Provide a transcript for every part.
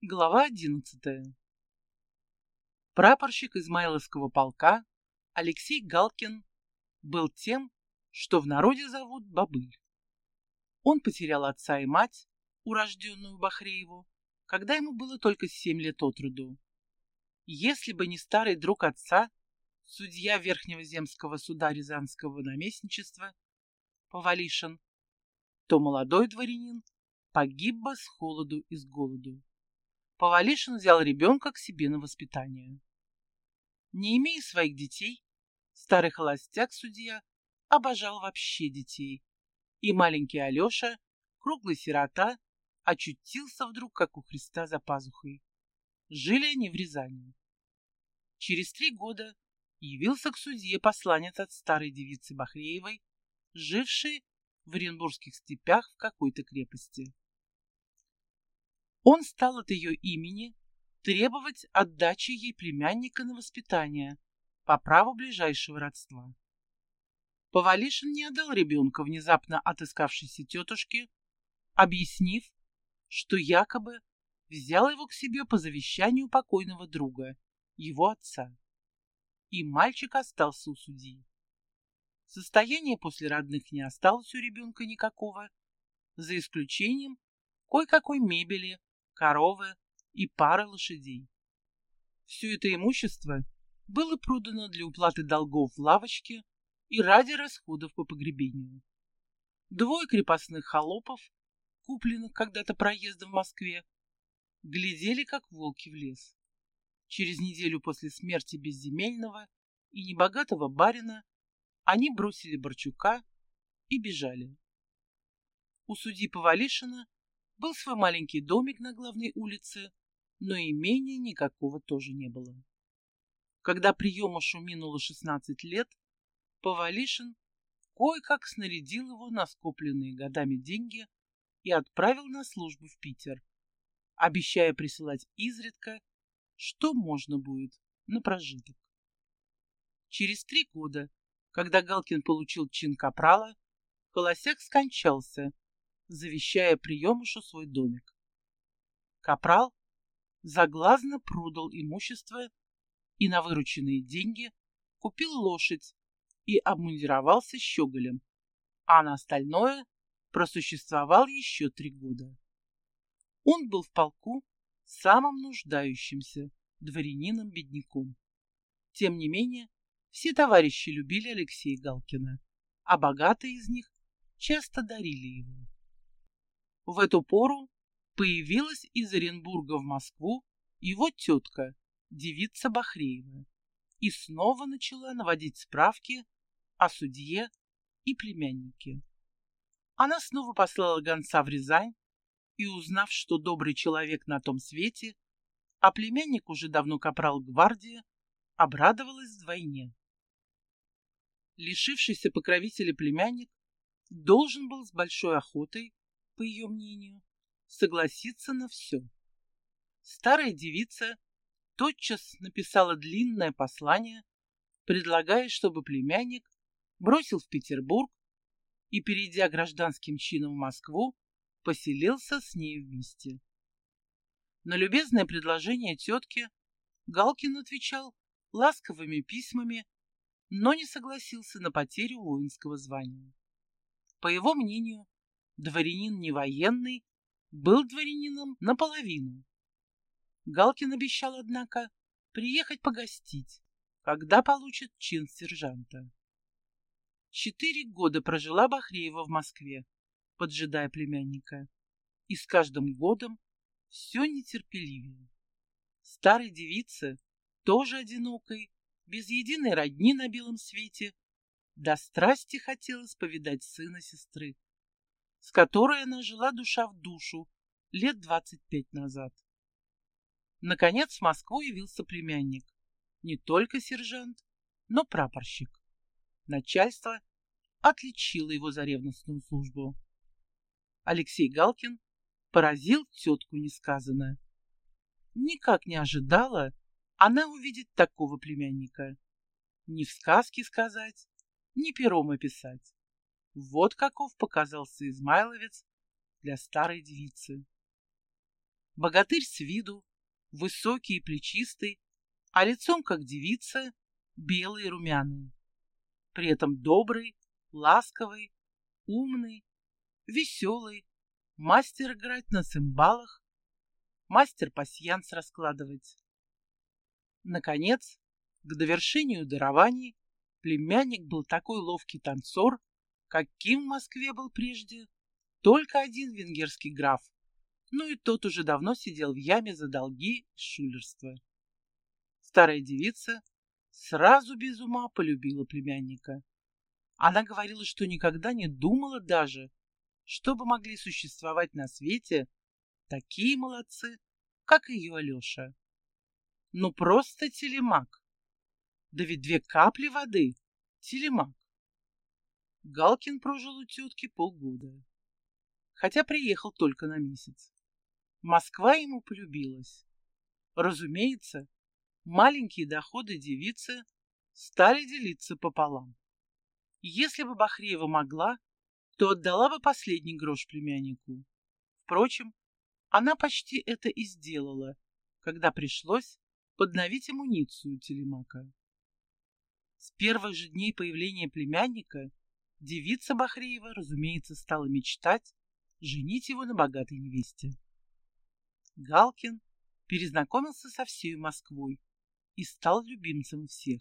Глава 11. Прапорщик Измайловского полка Алексей Галкин был тем, что в народе зовут Бобыль. Он потерял отца и мать, урожденную Бахрееву, когда ему было только 7 лет от роду. Если бы не старый друг отца, судья Верхнего земского суда Рязанского наместничества Повалишин, то молодой дворянин погиб бы с холоду и с голоду. Повалишин взял ребенка к себе на воспитание. Не имея своих детей, старый холостяк-судья обожал вообще детей, и маленький Алеша, круглый сирота, очутился вдруг, как у Христа за пазухой. Жили они в Рязани. Через 3 года явился к судье посланец от старой девицы Бахреевой, жившей в Оренбургских степях в какой-то крепости. Он стал от ее имени требовать отдачи ей племянника на воспитание по праву ближайшего родства. Повалишин не отдал ребенка внезапно отыскавшейся тетушке, объяснив, что якобы взял его к себе по завещанию покойного друга, его отца. И мальчик остался у судьи. Состояния после родных не осталось у ребенка никакого, за исключением кое-какой мебели, коровы и пары лошадей. Все это имущество было продано для уплаты долгов в лавочке и ради расходов по погребению. 2 крепостных холопов, купленных когда-то проездом в Москве, глядели, как волки в лес. Через неделю после смерти безземельного и небогатого барина они бросили Борчука и бежали. У судьи Повалишина был свой маленький домик на главной улице, но имения никакого тоже не было. Когда приемышу минуло 16 лет, Повалишин кое-как снарядил его на скопленные годами деньги и отправил на службу в Питер, обещая присылать изредка, что можно будет, на прожиток. Через 3 года, когда Галкин получил чин капрала, холостяк скончался, завещая приемышу свой домик. Капрал заглазно продал имущество и на вырученные деньги купил лошадь и обмундировался щеголем, а на остальное просуществовал еще 3 года. Он был в полку самым нуждающимся дворянином-бедняком. Тем не менее, все товарищи любили Алексея Галкина, а богатые из них часто дарили его. В эту пору появилась из Оренбурга в Москву его тетка, девица Бахреева, и снова начала наводить справки о судье и племяннике. Она снова послала гонца в Рязань и, узнав, что добрый человек на том свете, а племянник уже давно капрал гвардии, обрадовалась вдвойне. Лишившийся покровителя племянник должен был с большой охотой, по ее мнению, согласиться на все. Старая девица тотчас написала длинное послание, предлагая, чтобы племянник бросил в Петербург и, перейдя гражданским чином в Москву, поселился с ней вместе. На любезное предложение тетки Галкин отвечал ласковыми письмами, но не согласился на потерю воинского звания. По его мнению, дворянин не военный, был дворянином наполовину. Галкин обещал, однако, приехать погостить, когда получит чин сержанта. 4 года прожила Бахреева в Москве, поджидая племянника, и с каждым годом все нетерпеливее. Старой девице, тоже одинокой, без единой родни на белом свете, до страсти хотелось повидать сына сестры, с которой она жила душа в душу лет 25 назад. Наконец в Москву явился племянник, не только сержант, но прапорщик. Начальство отличило его за ревностную службу. Алексей Галкин поразил тетку несказанно. Никак не ожидала она увидеть такого племянника. Ни в сказке сказать, ни пером описать. Вот каков показался измайловец для старой девицы. Богатырь с виду, высокий и плечистый, а лицом, как девица, белый и румяный. При этом добрый, ласковый, умный, веселый, мастер играть на цимбалах, мастер пасьянс раскладывать. Наконец, к довершению дарований, племянник был такой ловкий танцор, каким в Москве был прежде только один венгерский граф, ну и тот уже давно сидел в яме за долги и шулерство. Старая девица сразу без ума полюбила племянника. Она говорила, что никогда не думала даже, чтобы могли существовать на свете такие молодцы, как ее Алеша. Ну просто телемак. Да ведь 2 капли воды — телемак. Галкин прожил у тетки полгода, хотя приехал только на месяц. Москва ему полюбилась. Разумеется, маленькие доходы девицы стали делиться пополам. Если бы Бахреева могла, то отдала бы последний грош племяннику. Впрочем, она почти это и сделала, когда пришлось подновить амуницию телемака. С первых же дней появления племянника девица Бахреева, разумеется, стала мечтать женить его на богатой невесте. Галкин перезнакомился со всей Москвой и стал любимцем всех.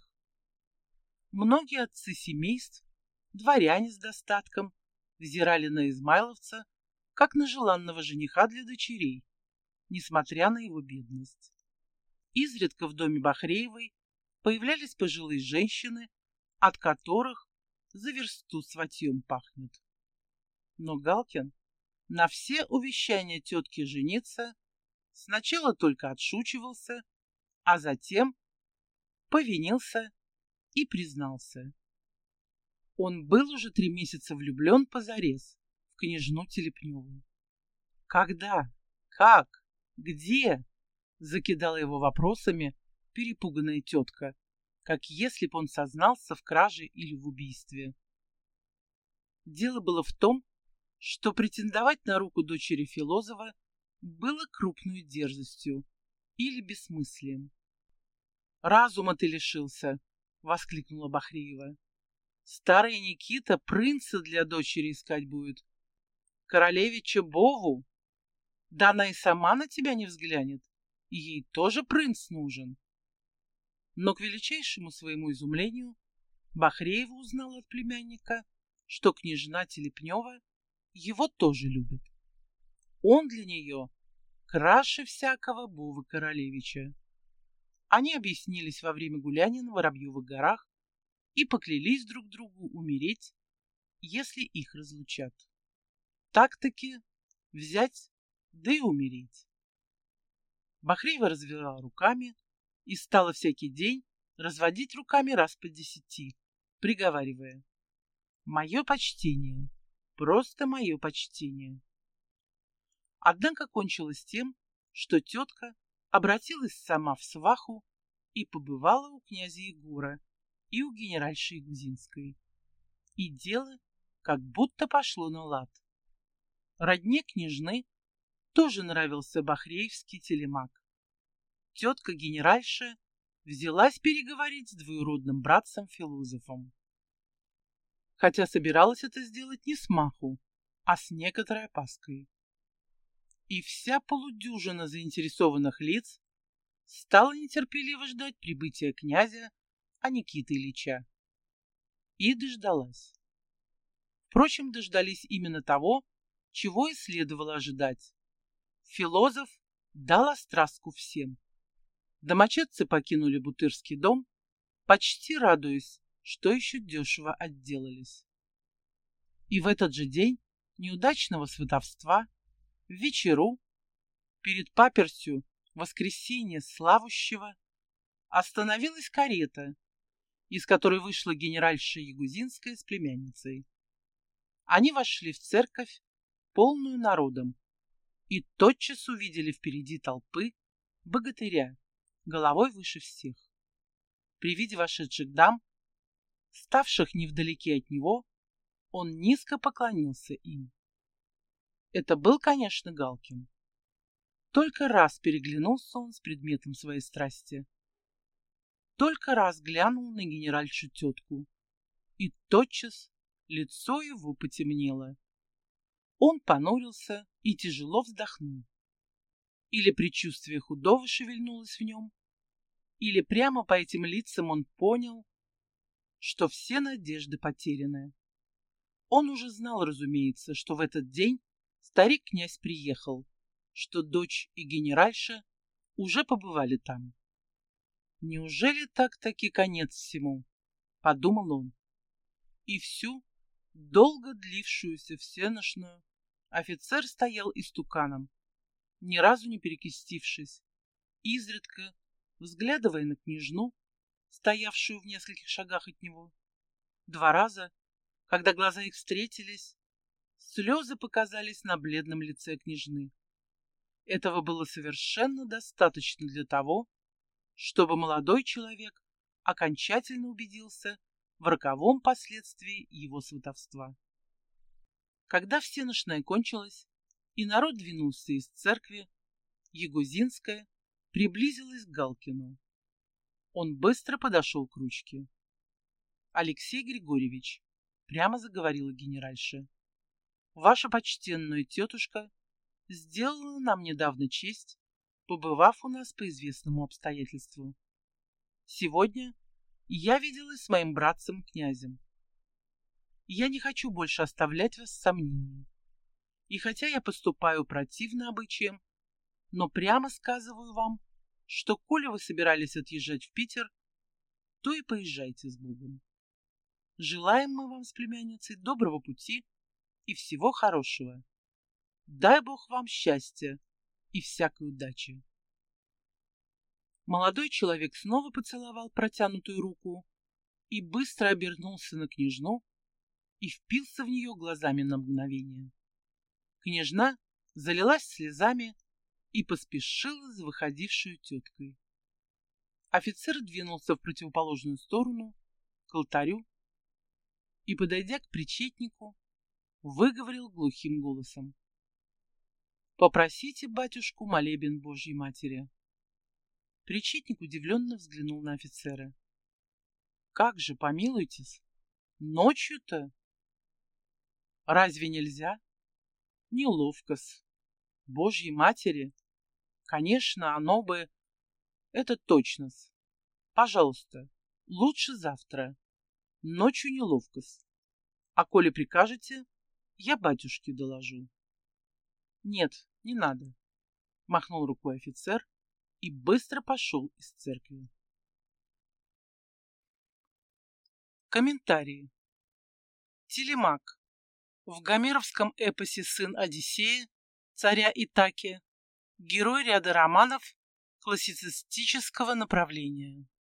Многие отцы семейств, дворяне с достатком, взирали на измайловца как на желанного жениха для дочерей, несмотря на его бедность. Изредка в доме Бахреевой появлялись пожилые женщины, от которых за версту сватьем пахнет. Но Галкин на все увещания тетки жениться сначала только отшучивался, а затем повинился и признался. Он был уже 3 месяца влюблен позарез в княжну Телепневу. Когда? Как? Где? Закидала его вопросами перепуганная тетка, как если бы он сознался в краже или в убийстве. Дело было в том, что претендовать на руку дочери Филозова было крупной дерзостью или бессмыслием. «Разума ты лишился!» — воскликнула Бахреева. «Старый Никита принца для дочери искать будет. Королевича Бову. Да она и сама на тебя не взглянет, и ей тоже принц нужен». Но к величайшему своему изумлению Бахреева узнала от племянника, что княжна Телепнева его тоже любит. Он для нее краше всякого Бовы Королевича. Они объяснились во время гуляния на Воробьевых горах и поклялись друг другу умереть, если их разлучат. Так-таки взять, да и умереть. Бахреева развела руками и стала всякий день разводить руками раз по 10, приговаривая: «Мое почтение, просто мое почтение». Однако кончилось тем, что тетка обратилась сама в сваху и побывала у князя Егора и у генеральши Ягузинской. И дело как будто пошло на лад. Родне княжны тоже нравился бахреевский телемак. Тетка-генеральша взялась переговорить с двоюродным братцем-философом. Хотя собиралась это сделать не с маху, а с некоторой опаской. И вся полудюжина заинтересованных лиц стала нетерпеливо ждать прибытия князя Никиты Ильича. И дождалась. Впрочем, дождались именно того, чего и следовало ожидать. Филозоф дал острастку всем. Домочадцы покинули Бутырский дом, почти радуясь, что еще дешево отделались. И в этот же день неудачного сватовства, в вечеру, перед папертью воскресенья славущего, остановилась карета, из которой вышла генеральша Ягузинская с племянницей. Они вошли в церковь, полную народом, и тотчас увидели впереди толпы богатыря, головой выше всех. При виде вошедших дам, ставших невдалеке от него, он низко поклонился им. Это был, конечно, Галкин. Только раз переглянулся он с предметом своей страсти. Только раз глянул на генеральшу тетку, и тотчас лицо его потемнело. Он понурился и тяжело вздохнул. Или предчувствие худого шевельнулось в нем, или прямо по этим лицам он понял, что все надежды потеряны. Он уже знал, разумеется, что в этот день старик-князь приехал, что дочь и генеральша уже побывали там. «Неужели так-таки конец всему?» — подумал он. И всю долго длившуюся всеношную офицер стоял истуканом, ни разу не перекрестившись, изредка взглядывая на княжну, стоявшую в нескольких шагах от него. Два раза, когда глаза их встретились, слезы показались на бледном лице княжны. Этого было совершенно достаточно для того, чтобы молодой человек окончательно убедился в роковом последствии его сватовства. Когда всеношная кончилась, и народ двинулся из церкви, Ягузинская приблизилась к Галкину. Он быстро подошел к ручке. «Алексей Григорьевич», — прямо заговорила генеральша, — «ваша почтенная тетушка сделала нам недавно честь, побывав у нас по известному обстоятельству. Сегодня я виделась с моим братцем-князем. Я не хочу больше оставлять вас в сомнении. И хотя я поступаю противно обычаям, но прямо сказываю вам, что коли вы собирались отъезжать в Питер, то и поезжайте с Богом. Желаем мы вам с племянницей доброго пути и всего хорошего. Дай Бог вам счастья и всякой удачи». Молодой человек снова поцеловал протянутую руку и быстро обернулся на княжну и впился в нее глазами на мгновение. Княжна залилась слезами и поспешила за выходившую теткой. Офицер двинулся в противоположную сторону, к алтарю, и, подойдя к причетнику, выговорил глухим голосом: «Попросите батюшку молебен Божьей Матери». Причетник удивленно взглянул на офицера. «Как же, помилуйтесь, ночью-то? Разве нельзя? Неловко-с. Божьей Матери? Конечно, оно бы... Это точно-с. Пожалуйста, лучше завтра. Ночью неловко-с. А коли прикажете, я батюшке доложу». «Нет, не надо», — махнул рукой офицер и быстро пошел из церкви. Комментарии. Телемак. В гомеровском эпосе «Сын Одиссея» царя Итаки герой ряда романов классицистического направления.